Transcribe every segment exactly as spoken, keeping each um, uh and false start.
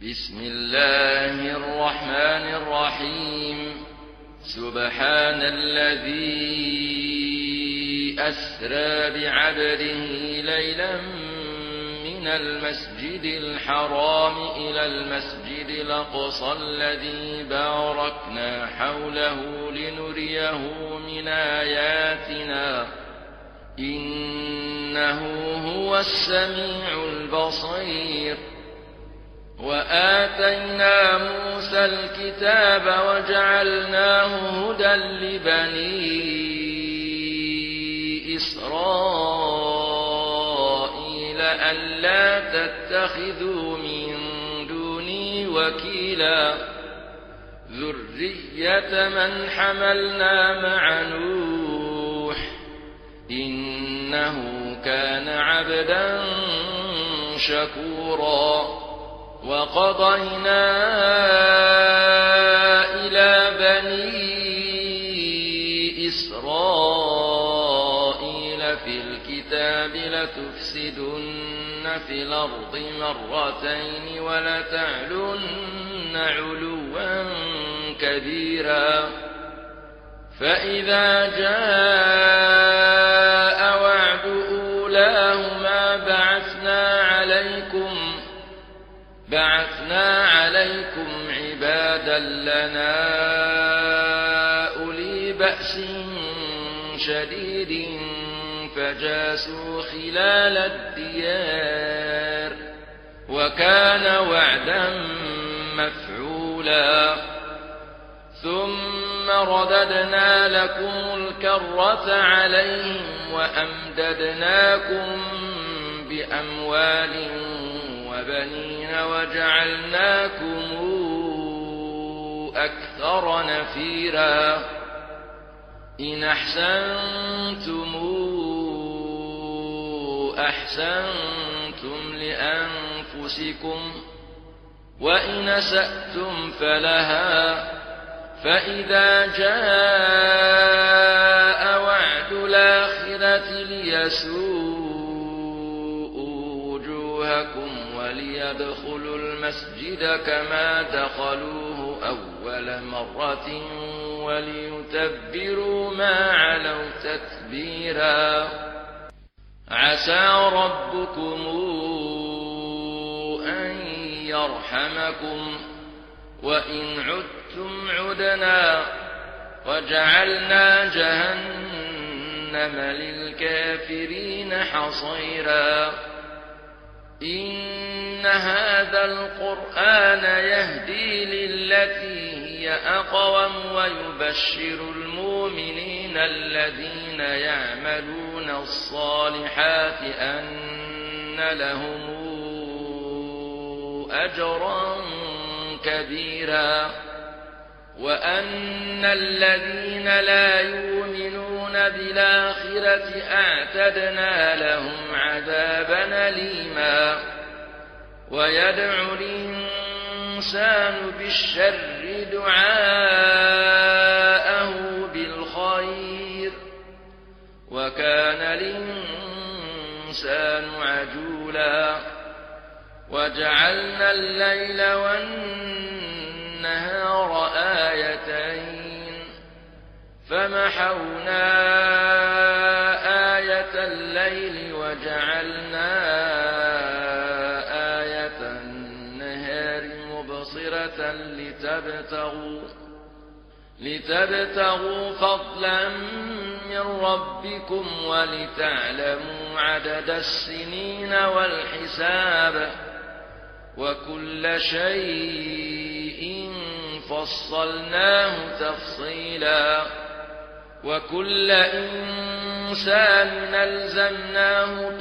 بسم الله الرحمن الرحيم. سبحان الذي أسرى بعبده ليلا من المسجد الحرام إلى المسجد الأقصى الذي باركنا حوله لنريه من آياتنا إنه هو السميع البصير. وآتينا موسى الكتاب وجعلناه هدى لبني إسرائيل ألا تتخذوا من دوني وكيلا ذرية من حملنا مع نوح إنه كان عبدا شكورا. وقضينا إلى بني إسرائيل في الكتاب لتفسدن في الأرض مرتين ولتعلن علوا كبيرا. فإذا جاء وعد أولاهما بعثنا عليكم بعثنا عليكم عبادا لنا أولي بأس شديد فجاسوا خلال الديار وكان وعدا مفعولا. ثم رددنا لكم الكرة عليهم وأمددناكم بأموال وبنين وجعلناكم أكثر نفيرا. إن أحسنتم أحسنتم لأنفسكم وإن أسأتم فلها. فإذا جاء وعد الآخرة ليسوءوا وجوهكم وليدخلوا المسجد كما دخلوه أول مرة وليتبروا ما علوا تتبيرا. عسى ربكم أن يرحمكم وإن عدتم عدنا وجعلنا جهنم للكافرين حصيرا. إن هذا القرآن يهدي للتي هي أقوم ويبشر المؤمنين الذين يعملون الصالحات أن لهم أجرا كبيرا وأن الذين لا يؤمنون بالآخرة أعتدنا لهم عذابا أليما. ويدعو الإنسان بالشر دعاءه بالخير وكان الإنسان عجولا. وجعلنا الليل والنهار آيتين فمحونا آية الليل وجعلنا آية النهار مبصرة لتبتغوا لتبتغوا فضلا من ربكم ولتعلموا عدد السنين والحساب وكل شيء فصلناه تفصيلا. وكل إنسان ألزمناه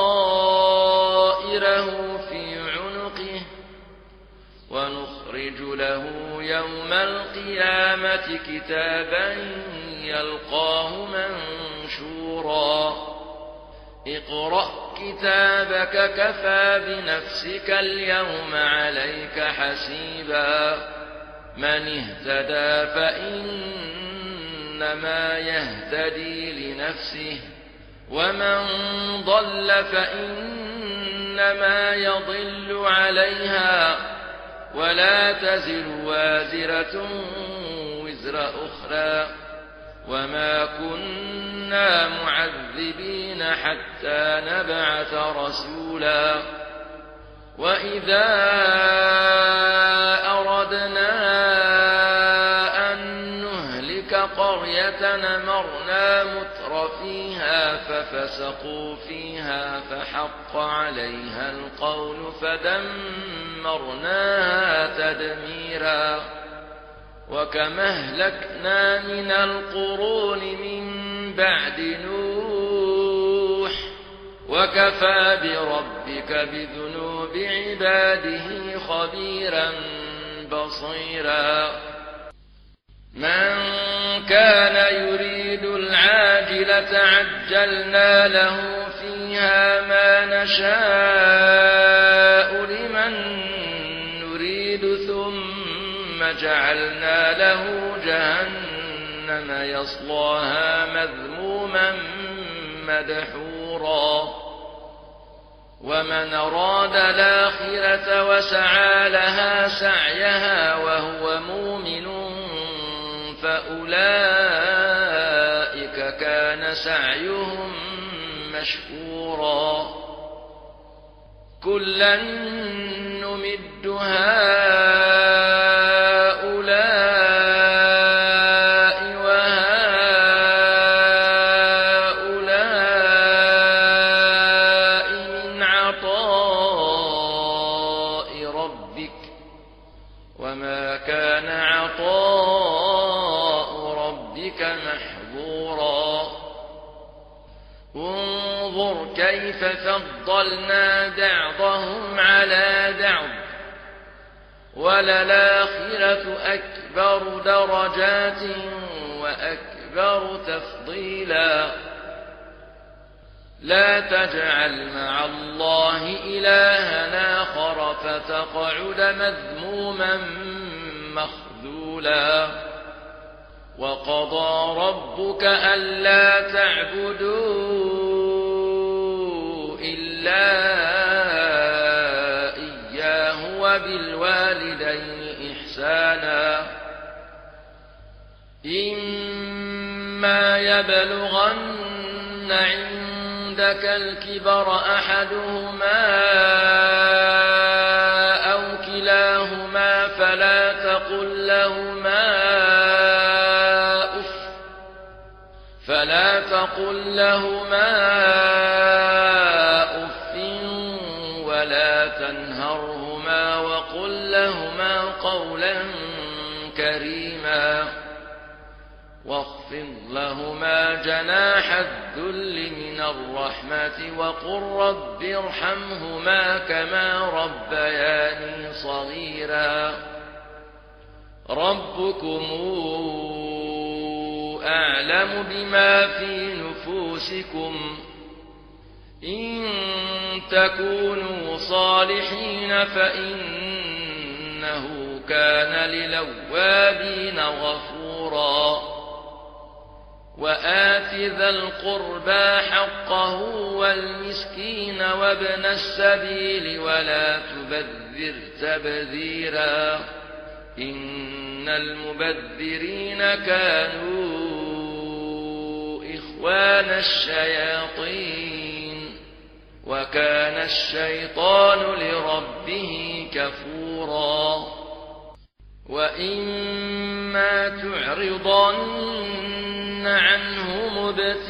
طائره في عنقه ونخرج له يوم القيامة كتابا يلقاه منشورا. اقرأ كتابك كفى بنفسك اليوم عليك حسيبا. من اهتدى فإنما يهتدي لنفسه ومن ضل فإنما يضل عليها ولا تزر وازرة وزر أخرى وما كنا معذبين حتى نبعث رسولا وإذا أردنا أن نهلك قرية أمرنا متر فيها ففسقوا فيها فحق عليها القول فدمرناها تدميرا وكما أهلكنا من القرون من بعد نوح وكفى بربك بذنوب عباده خبيرا بصيرا من كان يريد العاجلة عجلنا له فيها ما نشاء لمن نريد ثم جعلنا له جهنم يصلاها مذموما مدحورا ومن أراد الآخرة وسعى لها سعيها وهو مؤمن فأولئك كان سعيهم مشكورا كلا نمد هؤلاء وهؤلاء من عطاء ربك وما كان عطاء ربك محظورا انظر كيف فضلنا بعضهم على بعض وللآخرة أكبر درجات وأكبر تفضيلا لا تجعل مع الله إلها آخر فتقعد مذموما مخذولا وقضى ربك ألا تعبدوا إلا إياه وبالوالدين إحسانا إما يبلغن عندك الكبر أحدهما أو كلاهما فلا تقل لهما فلا تقل لهما أف ولا تنهرهما وقل لهما قولا كريما واخفض لهما جناح الذل من الرحمة وقل رب ارحمهما كما ربياني صغيرا ربكم أعلم بما في نفوسكم إن تكونوا صالحين فإنه كان للأوابين غفورا وآت ذا القربى حقه والمسكين وابن السبيل ولا تبذر تبذيرا إن المبذرين كانوا إخوان الشياطين وكان الشيطان لربه كفورا وإما تعرضن عنهم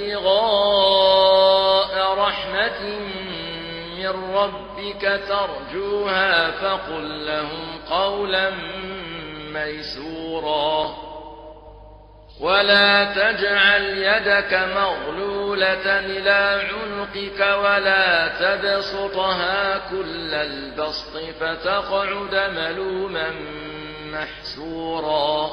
ابتغاء رحمة من ربك ترجوها فقل لهم قولا ميسورا ولا تجعل يدك مغلولة إلى عنقك ولا تبسطها كل البسط فتقعد ملوما محسورا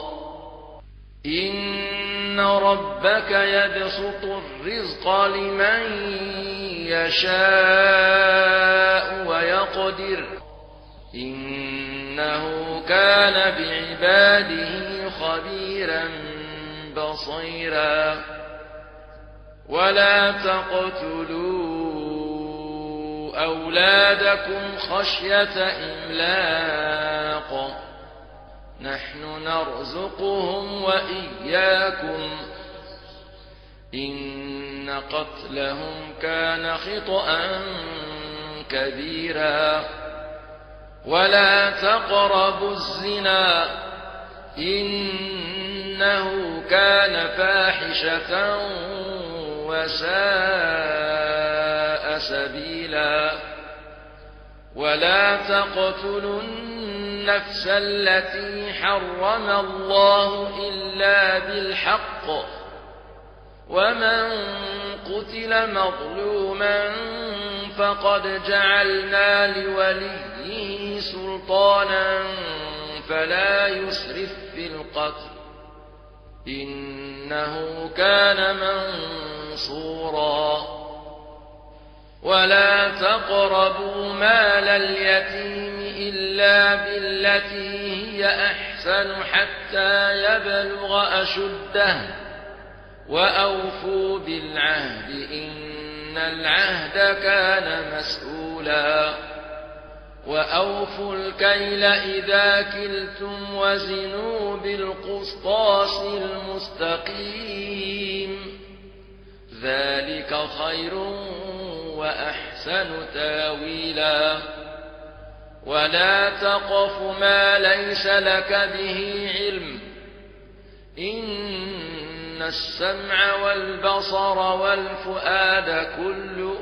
إن ربك يبسط الرزق لمن يشاء ويقدر إنه كان بعباده خبيرا بصيرا ولا تقتلوا أولادكم خشية إملاق نحن نرزقهم وإياكم إن قتلهم كان خطأ كبيرا ولا تقربوا الزنا إنه كان فاحشة وساء سبيلا ولا تقتلوا النفس التي حرم الله إلا بالحق ومن قتل مظلوما فقد جعلنا لوليه سلطانا فلا يسرف في القتل إنه كان منصورا ولا تقربوا مال اليتيم إلا بالتي هي أحسن حتى يبلغ أشده وأوفوا بالعهد إن العهد كان مسؤولا وأوفوا الكيل إذا كلتم وزنوا بالقسطاس المستقيم ذلك خير وأحسن تاويلا ولا تقف ما ليس لك به علم إن السمع والبصر والفؤاد كل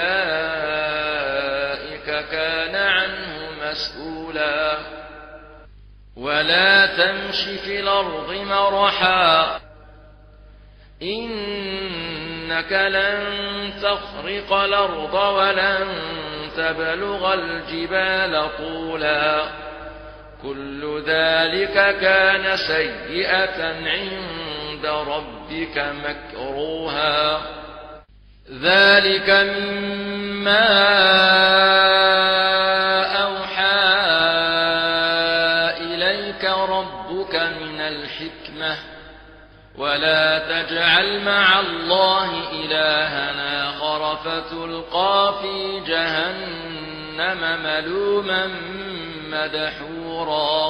أولئك كان عنه مسؤولا ولا تمش في الأرض مرحا إنك لن تخرق الأرض ولن تبلغ الجبال طولا كل ذلك كان سيئة عند ربك مكروها ذلك مما أوحى إليك ربك من الحكمة ولا تجعل مع الله إلهنا آخر فتلقى في جهنم ملوما مدحورا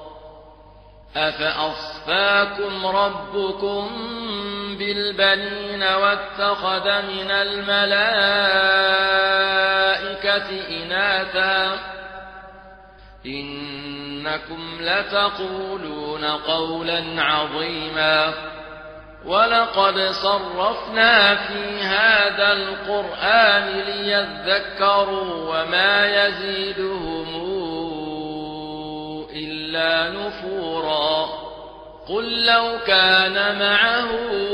أفأصفاكم ربكم بالبنين واتخذ من الملائكة إناثا إنكم لتقولون قولا عظيما ولقد صرفنا في هذا القرآن ليذكروا وما يزيدهم إلا نفورا قل لو كان معه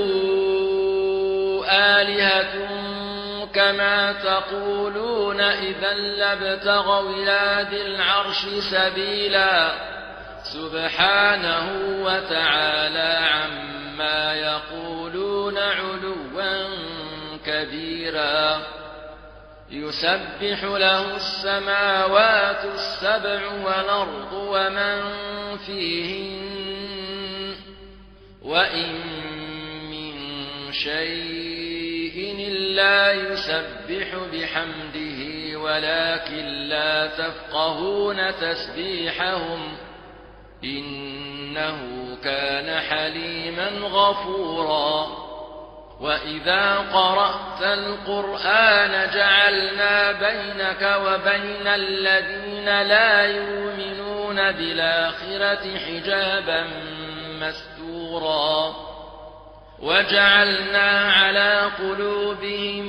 آلهة كما تقولون إذا لابتغوا إلى ذي العرش سبيلا سبحانه وتعالى عما يقولون علوا كبيرا يسبح له السماوات السبع والأرض ومن فيهن وإن من شيء إلا يسبح بحمده ولكن لا تفقهون تسبيحهم إنه كان حليما غفورا وإذا قرأت القرآن جعلنا بينك وبين الذين لا يؤمنون بالآخرة حجابا مستورا وجعلنا على قلوبهم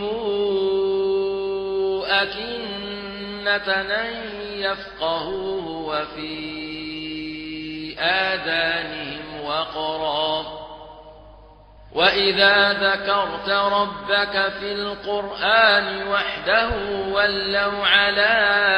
أكنة أن يفقهوه وفي آذانهم وقرا وإذا ذكرت ربك في القرآن وحده ولوا على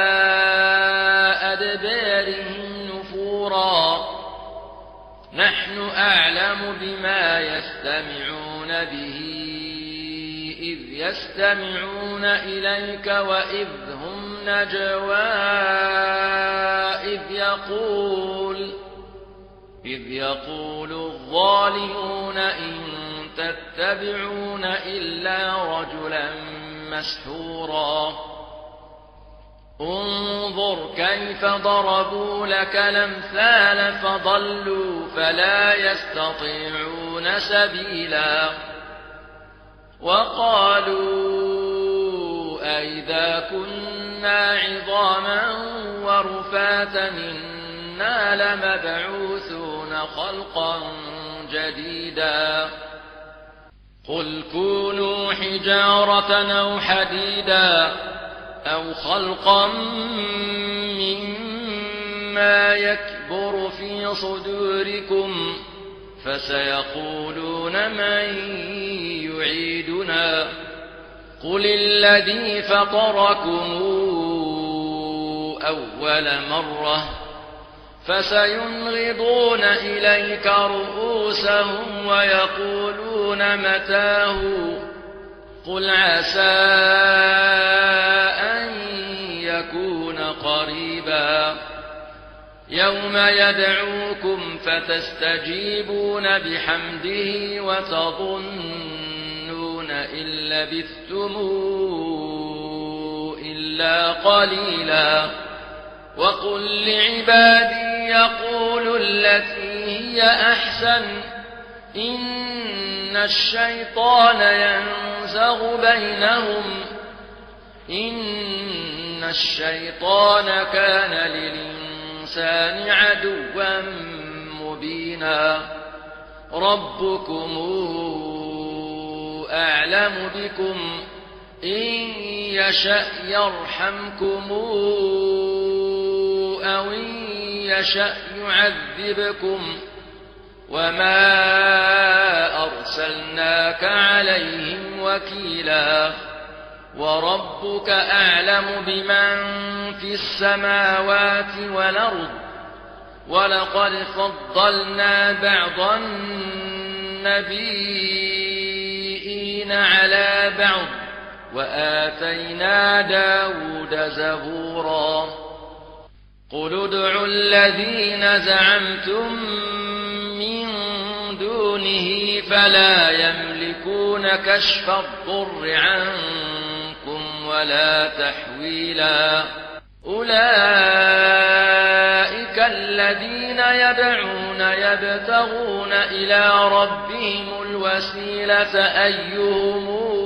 أدبارهم نفورا نحن أعلم بما يستمعون به إذ يستمعون إليك وإذ هم نجوى إذ يقول إذ يقول الظالمون إن تتبعون إلا رجلا مسحورا انظر كيف ضربوا لك الأمثال فضلوا فلا يستطيعون سبيلا وقالوا أئذا كنا عظاما ورفاتا إنا لمبعوثون خلقا جديدا قل كونوا حجارة أو حديدا أو خلقا مما يكبر في صدوركم فسيقولون من يعيدنا قل الذي فطركم أول مرة فسينغضون إليك رؤوسهم ويقولون متاه قل عسى أن يكون قريبا يوم يدعوكم فتستجيبون بحمده وتظنون إن لبثتم إلا قليلا وقل لعبادي يقولوا التي هي أحسن إن الشيطان ينزغ بينهم إن الشيطان كان للإنسان عدوا مبينا ربكم أعلم بكم إن يشأ يرحمكم أو إن يشأ يعذبكم وما أرسلناك عليهم وكيلا وربك أعلم بمن في السماوات والأرض ولقد فضلنا بعض النبيين على بعض وآتينا داود زبورا قل ادعوا الذين زعمتم من دونه فلا يملكون كشف الضر عنكم ولا تحويلا أولئك الذين يدعون يبتغون إلى ربهم الوسيلة أيهم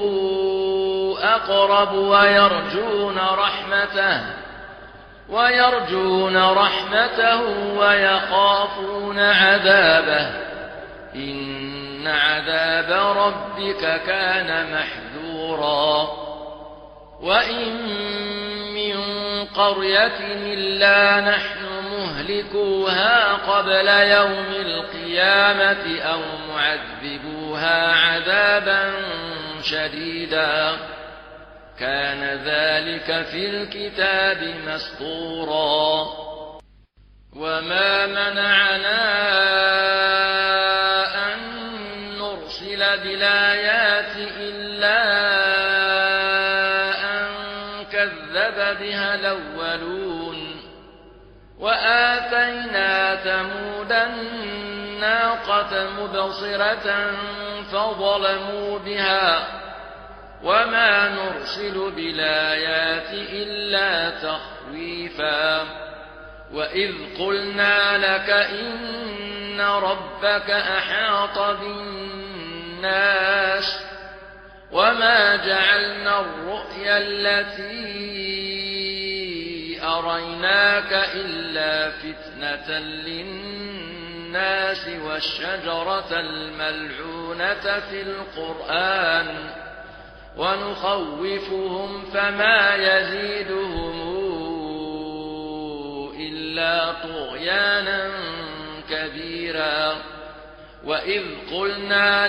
أقرب ويرجون رحمته ويرجون رحمته ويخافون عذابه إن عذاب ربك كان محذورا وإن من قرية إلا نحن مهلكوها قبل يوم القيامة أو معذبوها عذابا شديدا كان ذلك في الكتاب مسطورا وما منعنا أن نرسل بالآيات إلا أن كذب بها الأولون وآتينا ثمود الناقة مبصرة فظلموا بها وما نرسل بالآيات إلا تخويفا وإذ قلنا لك إن ربك أحاط بالناس وما جعلنا الرؤيا التي أريناك إلا فتنة للناس والشجرة الملعونة في القرآن ونخوفهم فما يزيدهم إلا طغيانا كبيرا وإذ قلنا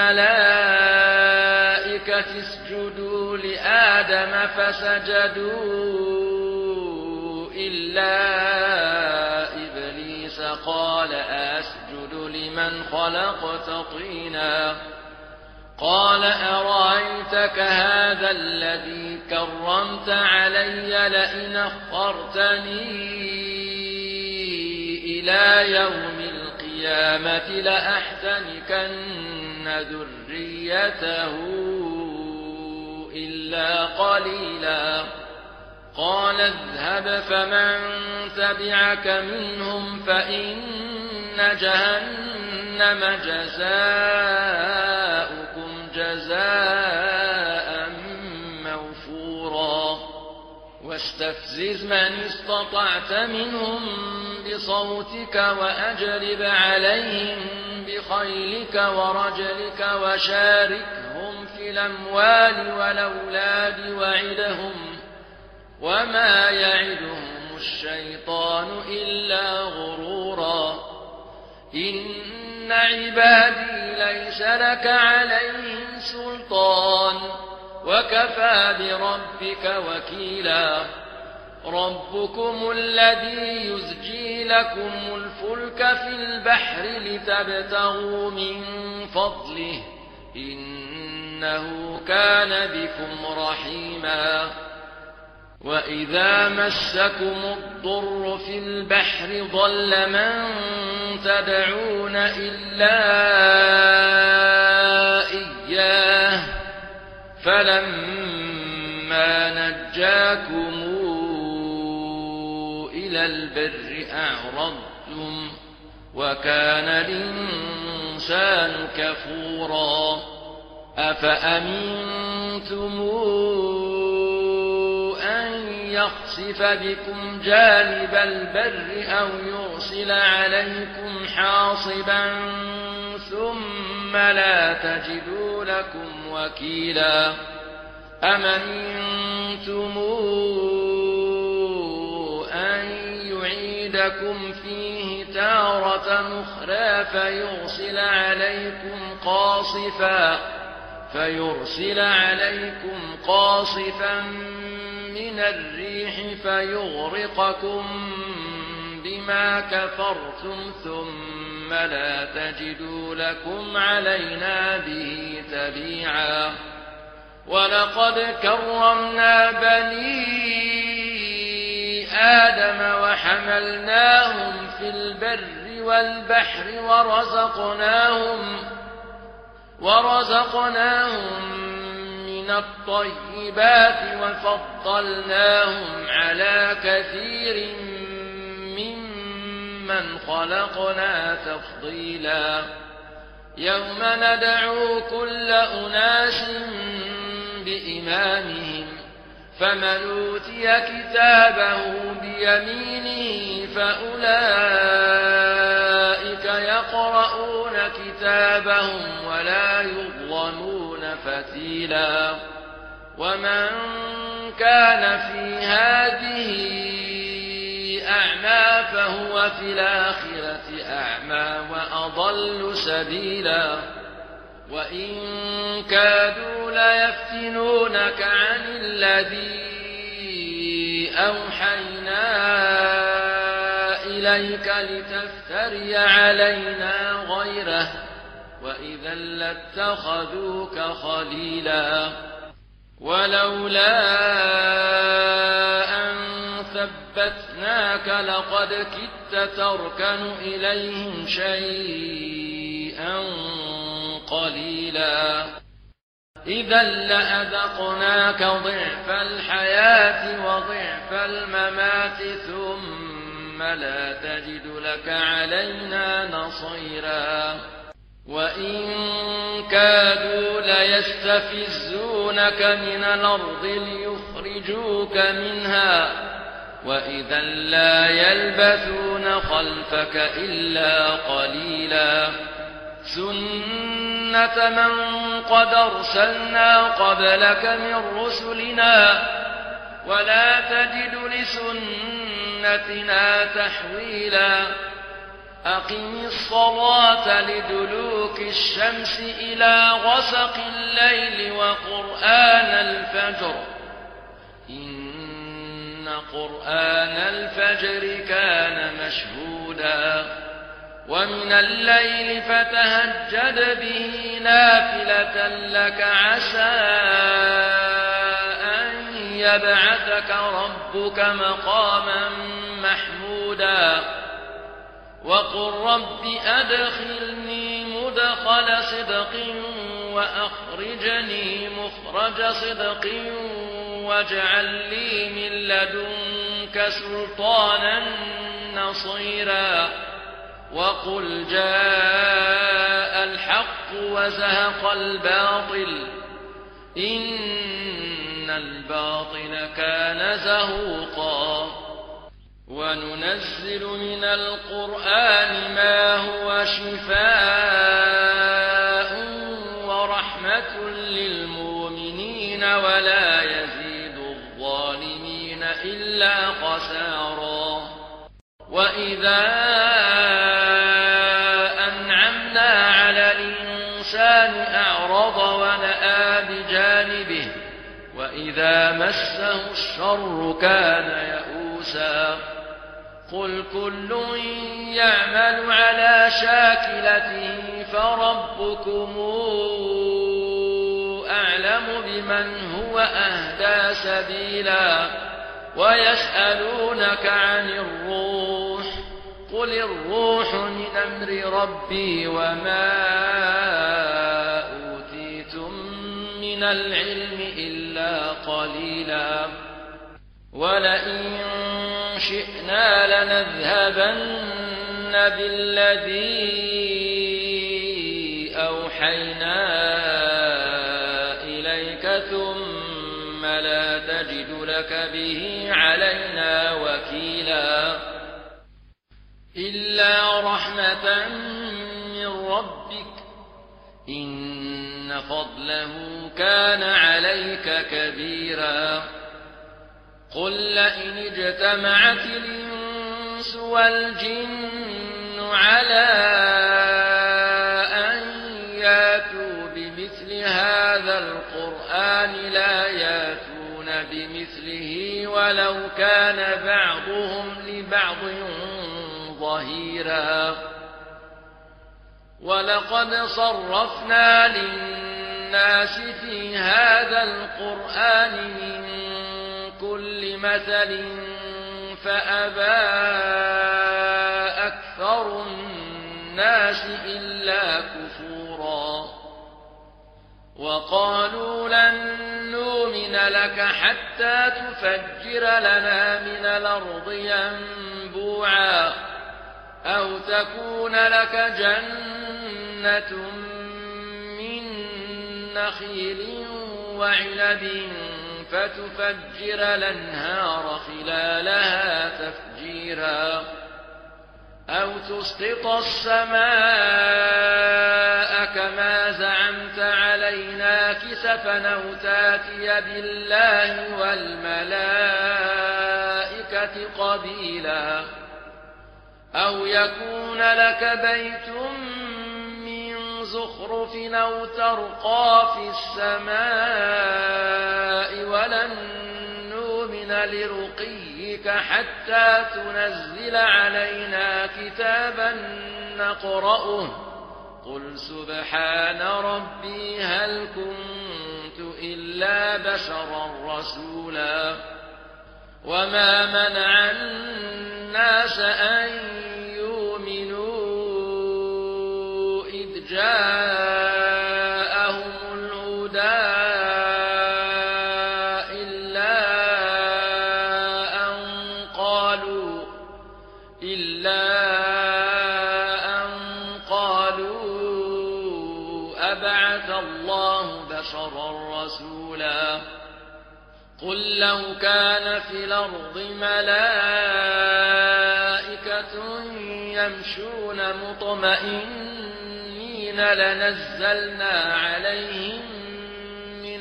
للملائكة اسجدوا لآدم فسجدوا إلا إبليس قال أسجد لمن خلقت طينا قال أرأيتك هذا الذي كرمت علي لئن أخرتني إلى يوم القيامة لأحتنكن ذريته إلا قليلا قال اذهب فمن تبعك منهم فإن جهنم جزاؤكم جزاء موفورا واستفزز من استطعت منهم بصوتك وأجلب عليهم بخيلك ورجلك وشاركهم في الأموال والأولاد وعدهم وما يعدهم الشيطان إلا غرورا إن عبادي ليس لك عليهم سلطان وكفى بربك وكيلا ربكم الذي يزجي لكم الفلك في البحر لتبتغوا من فضله إنه كان بكم رحيما وإذا مسكم الضر في البحر ضل من تدعون إلا إياه فلما نجاكم إلى البر أعرضتم وكان الإنسان كفورا أفأمنتم أن يخسف بكم جانب البر أو يرسل عليكم حاصبا ثم لا تجدوا لكم وكيلا أمنتم أن يعيدكم فيه تارة أخرى فيرسل عليكم قاصفا فيرسل عليكم قاصفا من الريح فيغرقكم بما كفرتم ثم لا تجدوا لكم علينا به تبيعا ولقد كرمنا بني آدم وحملناهم في البر والبحر ورزقناهم ورزقناهم من الطيبات وفضلناهم على كثير ممن خلقنا تفضيلا يوم ندعو كل أناس بإمامهم فمن أوتي كتابه بيمينه فأولئك يقرؤون كتابهم ولا يظلمون فتيلا ومن كان في هذه أعمى فهو في الآخرة أعمى وأضل سبيلا وإن كادوا ليفتنونك عن الذي أوحينا إليك لتفتري علينا غيره وإذا لاتخذوك خليلا ولولا أن ثبتناك لقد كدت تركن إليهم شيئا قليلا إذا لأذقناك ضعف الحياة وضعف الممات ثم لا تجد لك علينا نصيرا وإن كادوا ليستفزونك من الأرض ليخرجوك منها وإذا لا يلبثون خلفك إلا قليلا سنة من قد أرسلنا قبلك من رسلنا ولا تجد لسنتنا تحويلا أقم الصلاة لدلوك الشمس إلى غسق الليل وقرآن الفجر إن قرآن الفجر كان مشهودا ومن الليل فتهجد به نافلة لك عسى أن يبعثك ربك مقاما محمودا وقل رب أدخلني مدخل صدق وأخرجني مخرج صدق واجعل لي من لدنك سلطانا نصيرا وقل جاء الحق وزهق الباطل إن الباطل كان زهوقا وننزل من القرآن ما هو شفاء ورحمة للمؤمنين ولا يزيد الظالمين إلا خسارا وإذا أنعمنا على الإنسان أعرض ونأى بجانبه وإذا مسه الشر كان يئوسا قل كل يعمل على شاكلته فربكم أعلم بمن هو أهدى سبيلا ويسألونك عن الروح قل الروح من أمر ربي وما أوتيتم من العلم إلا قليلا ولئن شئنا لنذهبن بالذي أوحينا إليك ثم لا تجد لك به علينا وكيلا إلا رحمة من ربك إن فضله كان عليك كبيرا قل لئن اجتمعت الإنس والجن على أن ياتوا بمثل هذا القرآن لا ياتون بمثله ولو كان بعضهم لبعض ظهيرا ولقد صرفنا للناس في هذا القرآن من كل مثل فأبى أكثر الناس إلا كفورا وقالوا لن نؤمن لك حتى تفجر لنا من الأرض ينبوعا أو تكون لك جنة من نخيل وعنب فتفجر الأنهار خلالها تفجيرا أو تسقط السماء كما زعمت علينا كسفا أو تاتي بالله والملائكة قبيلا أو يكون لك بيت من زخرف أو ترقى في السماء ولن نؤمن لرقيك حتى تنزل علينا كتابا نقرأه قل سبحان ربي هل كنت إلا بشرا رسولا وما منع الناس أن يؤمنوا إذ جاءهم الهدى إلا أن قالوا إلا أن قالوا أبعث الله بشرا رسولا قل لو كان في الأرض ملائكة يمشون مطمئنين لنزلنا عليهم من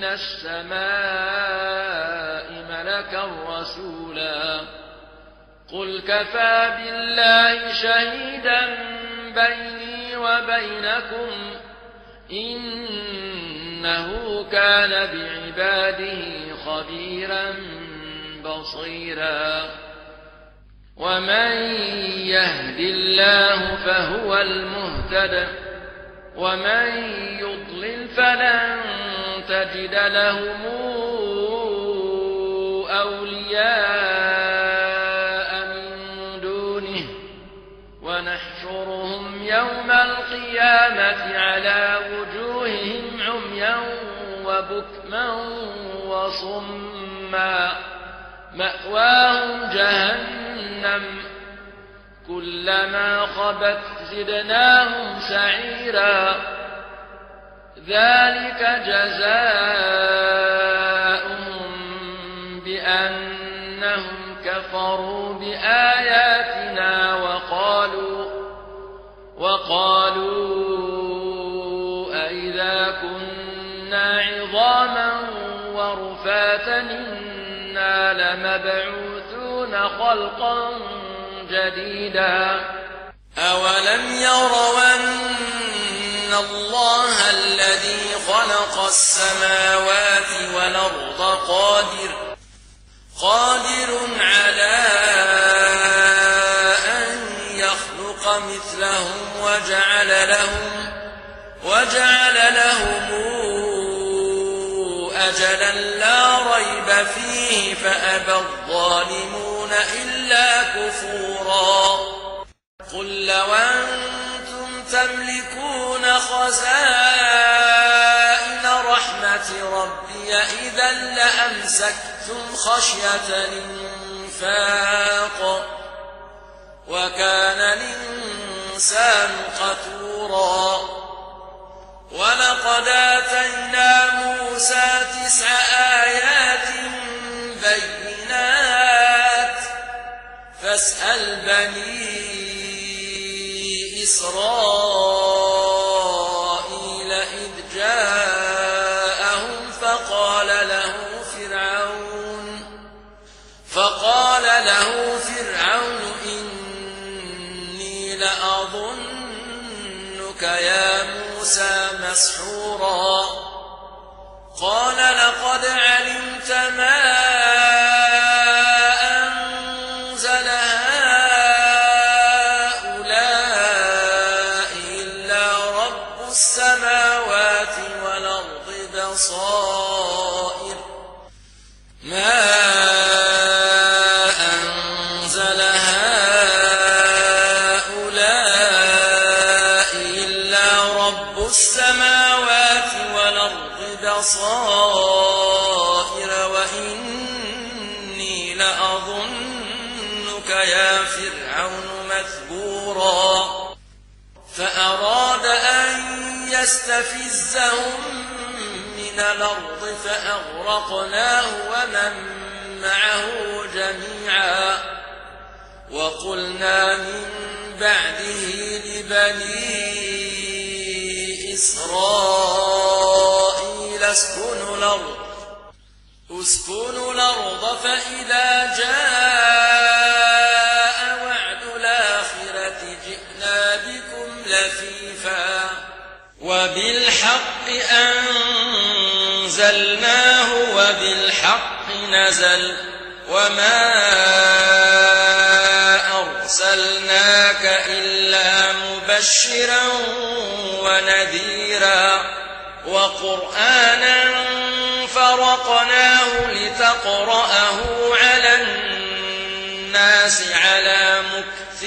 السماء ملكا رسولا قل كفى بالله شهيدا بيني وبينكم إنه كان بعباده خبيرا بصيرا ومن يهد الله فهو المهتد ومن يضلل فلن تجد لهم أولياء من دونه ونحشرهم يوم القيامة على وجوههم عميا وبكما وصما مأواهم جهنم كلما خبت زدناهم سعيرا ذلك جزاؤهم بأنهم كفروا بآياتنا وقالوا وقالوا أئذا كنا عظاما ورفاتا إنا لمبعوثون خلقا جديدا أولم يروا أن الله الذي خلق السماوات والأرض قادر قادر على أن يخلق مثلهم وجعل لهم وجعل لهم أجلا لا ريب فيه فأبى الظالمون إلا كفورا قل لو أنتم تملكون خزائن رحمة ربي إذا لأمسكتم خشية الإنفاق وكان الإنسان قتورا ولقد آتينا موسى تسع آيات بينات فاسأل بني إسرائيل إذ جاءهم فقال له فرعون فقال له فرعون إني لأظنك يا موسى مسحورا قال لقد علمت ما أنزل هؤلاء إلا رب السماوات والأرض بصائر ما أنزل هؤلاء إلا رب السماوات والأرض بصائر وإني لأظنك يا فرعون مثبورا فأراد أن يستفزهم من الأرض فأغرقناه ومن معه جميعا وقلنا من بعده لبني إسرائيل اسكنوا الأرض اسكنوا الأرض فإذا جاء وعد الآخرة جئنا بكم لفيفا وبالحق أنزلناه وبالحق نزل وما أرسلناك إلا مبشرا ونذيرا وقرآنا فرقناه لتقرأه على الناس على مكث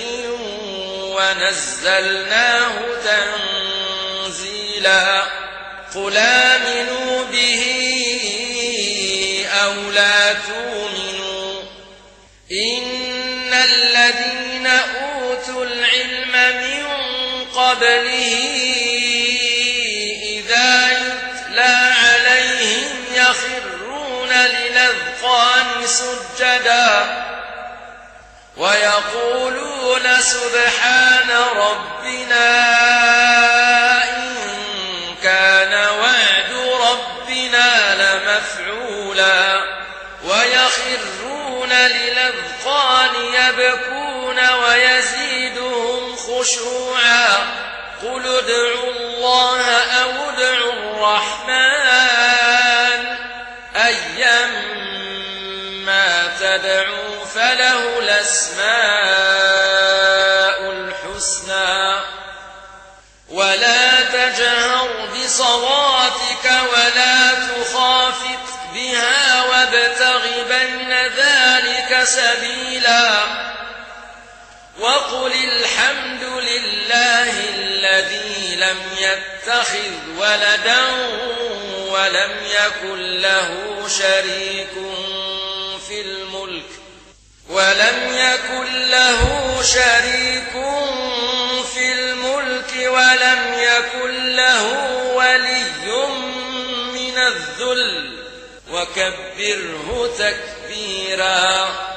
ونزلناه تنزيلا قل آمنوا به أو لا تؤمنوا إن الذين أوتوا العلم من قبله إذا يتلى عليهم يخرون للأذقان سجدا ويقولون سبحان ربنا إن كان وعد ربنا لمفعولا ويخرون للأذقان يبكون ويزيدهم خشوعا قل ادعوا الله أو ادعوا الرحمن أيما تدعوا فله الأسماء الحسنى ولا تجهر بصلاتك ولا تخافت بها وابتغ بين ذلك سبيلا وقل الحمد لله الذي لم يتخذ ولدا ولم يكن له شريك في الملك ولم يكن له شريك في الملك ولم يكن له ولي من الذل وكبره تكبيرا.